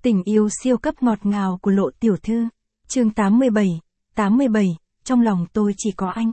Tình yêu siêu cấp ngọt ngào của Lộ tiểu thư. Chương 87, trong lòng tôi chỉ có anh.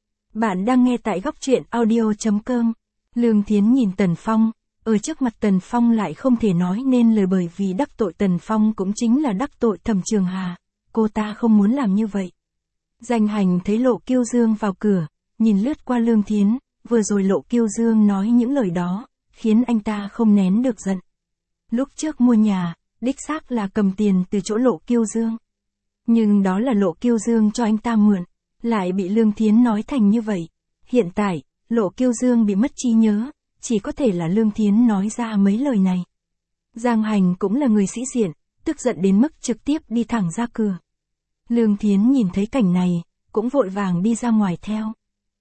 Bạn đang nghe tại góc truyện audio.com. Lương Thiến nhìn Tần Phong, ở trước mặt Tần Phong lại không thể nói nên lời bởi vì đắc tội Tần Phong cũng chính là đắc tội Thẩm Trường Hà, cô ta không muốn làm như vậy. Danh Hành thấy Lộ Kiêu Dương vào cửa, nhìn lướt qua Lương Thiến, vừa rồi Lộ Kiêu Dương nói những lời đó, khiến anh ta không nén được giận. Lúc trước mua nhà, đích xác là cầm tiền từ chỗ Lộ Kiêu Dương. Nhưng đó là Lộ Kiêu Dương cho anh ta mượn, lại bị Lương Thiến nói thành như vậy. Hiện tại, Lộ Kiêu Dương bị mất trí nhớ, chỉ có thể là Lương Thiến nói ra mấy lời này. Giang Hành cũng là người sĩ diện, tức giận đến mức trực tiếp đi thẳng ra cửa. Lương Thiến nhìn thấy cảnh này, cũng vội vàng đi ra ngoài theo.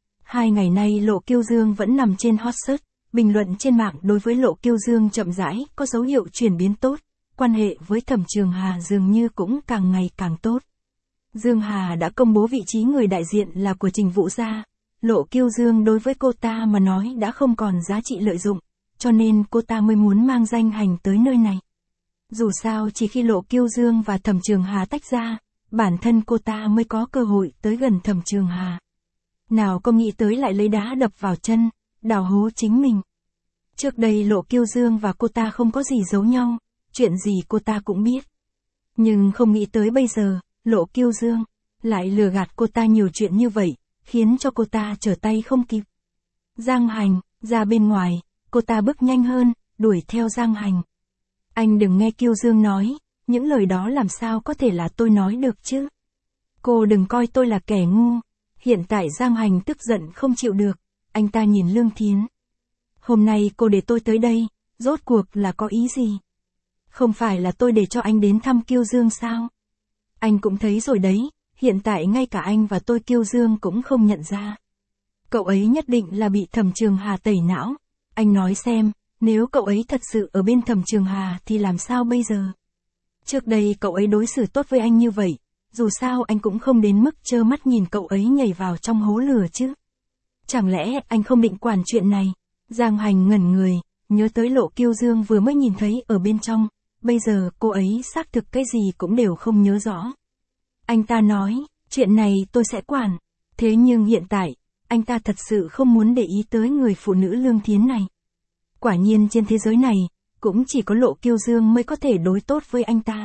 2 ngày nay Lộ Kiêu Dương vẫn nằm trên hot search, bình luận trên mạng đối với Lộ Kiêu Dương chậm rãi có dấu hiệu chuyển biến tốt, quan hệ với Thẩm Trường Hà dường như cũng càng ngày càng tốt. Dương Hà đã công bố vị trí người đại diện là của Trình Vũ gia. Lộ Kiêu Dương đối với cô ta mà nói đã không còn giá trị lợi dụng, cho nên cô ta mới muốn mang Danh Hành tới nơi này. Dù sao chỉ khi Lộ Kiêu Dương và Thẩm Trường Hà tách ra, bản thân cô ta mới có cơ hội tới gần Thẩm Trường Hà. Nào có nghĩ tới lại lấy đá đập vào chân, đào hố chính mình. Trước đây Lộ Kiêu Dương và cô ta không có gì giấu nhau, chuyện gì cô ta cũng biết. Nhưng không nghĩ tới bây giờ, Lộ Kiêu Dương lại lừa gạt cô ta nhiều chuyện như vậy, khiến cho cô ta trở tay không kịp. Giang Hành, ra bên ngoài, cô ta bước nhanh hơn, đuổi theo Giang Hành. Anh đừng nghe Kiêu Dương nói, những lời đó làm sao có thể là tôi nói được chứ. Cô đừng coi tôi là kẻ ngu. Hiện tại Giang Hành tức giận không chịu được, anh ta nhìn Lương Thiến. Hôm nay cô để tôi tới đây, rốt cuộc là có ý gì? Không phải là tôi để cho anh đến thăm Kiêu Dương sao? Anh cũng thấy rồi đấy, hiện tại ngay cả anh và tôi Kiêu Dương cũng không nhận ra. Cậu ấy nhất định là bị Thẩm Trường Hà tẩy não. Anh nói xem, nếu cậu ấy thật sự ở bên Thẩm Trường Hà thì làm sao bây giờ? Trước đây cậu ấy đối xử tốt với anh như vậy, dù sao anh cũng không đến mức trơ mắt nhìn cậu ấy nhảy vào trong hố lửa chứ. Chẳng lẽ anh không định quản chuyện này? Giang Hành ngẩn người, nhớ tới Lộ Kiêu Dương vừa mới nhìn thấy ở bên trong, bây giờ cô ấy xác thực cái gì cũng đều không nhớ rõ. Anh ta nói, chuyện này tôi sẽ quản, thế nhưng hiện tại, anh ta thật sự không muốn để ý tới người phụ nữ Lương Thiến này. Quả nhiên trên thế giới này, cũng chỉ có Lộ Kiêu Dương mới có thể đối tốt với anh ta.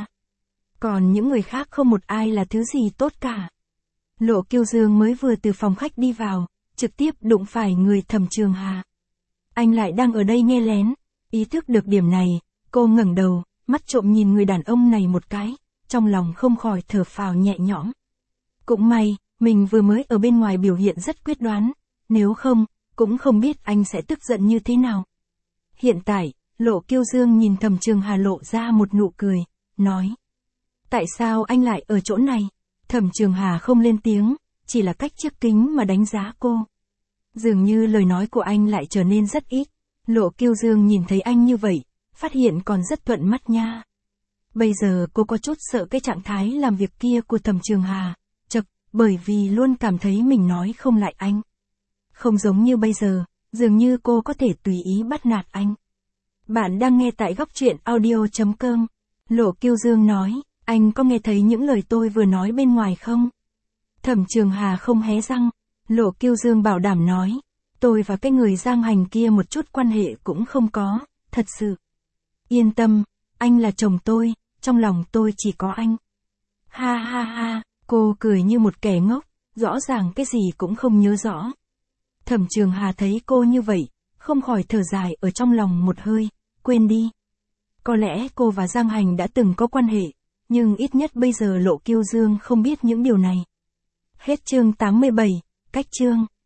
Còn những người khác không một ai là thứ gì tốt cả. Lộ Kiêu Dương mới vừa từ phòng khách đi vào, trực tiếp đụng phải người Thẩm Trường Hà. Anh lại đang ở đây nghe lén, ý thức được điểm này, cô ngẩng đầu, mắt trộm nhìn người đàn ông này một cái, trong lòng không khỏi thở phào nhẹ nhõm. Cũng may, mình vừa mới ở bên ngoài biểu hiện rất quyết đoán, nếu không, cũng không biết anh sẽ tức giận như thế nào. Hiện tại, Lộ Kiêu Dương nhìn Thẩm Trường Hà lộ ra một nụ cười, nói. Tại sao anh lại ở chỗ này? Thẩm Trường Hà không lên tiếng, chỉ là cách chiếc kính mà đánh giá cô. Dường như lời nói của anh lại trở nên rất ít. Lộ Kiêu Dương nhìn thấy anh như vậy, phát hiện còn rất thuận mắt nha. Bây giờ cô có chút sợ cái trạng thái làm việc kia của Thẩm Trường Hà, bởi vì luôn cảm thấy mình nói không lại anh. Không giống như bây giờ, dường như cô có thể tùy ý bắt nạt anh. Bạn đang nghe tại góc truyện audio.com. Lộ Kiêu Dương nói, anh có nghe thấy những lời tôi vừa nói bên ngoài không? Thẩm Trường Hà không hé răng. Lộ Kiêu Dương bảo đảm nói, tôi và cái người Giang Hành kia một chút quan hệ cũng không có, thật sự. Yên tâm, anh là chồng tôi, trong lòng tôi chỉ có anh. Ha ha ha, cô cười như một kẻ ngốc, rõ ràng cái gì cũng không nhớ rõ. Thẩm Trường Hà thấy cô như vậy, không khỏi thở dài ở trong lòng một hơi, quên đi. Có lẽ cô và Giang Hành đã từng có quan hệ, nhưng ít nhất bây giờ Lộ Kiêu Dương không biết những điều này. Hết chương 87, cách chương.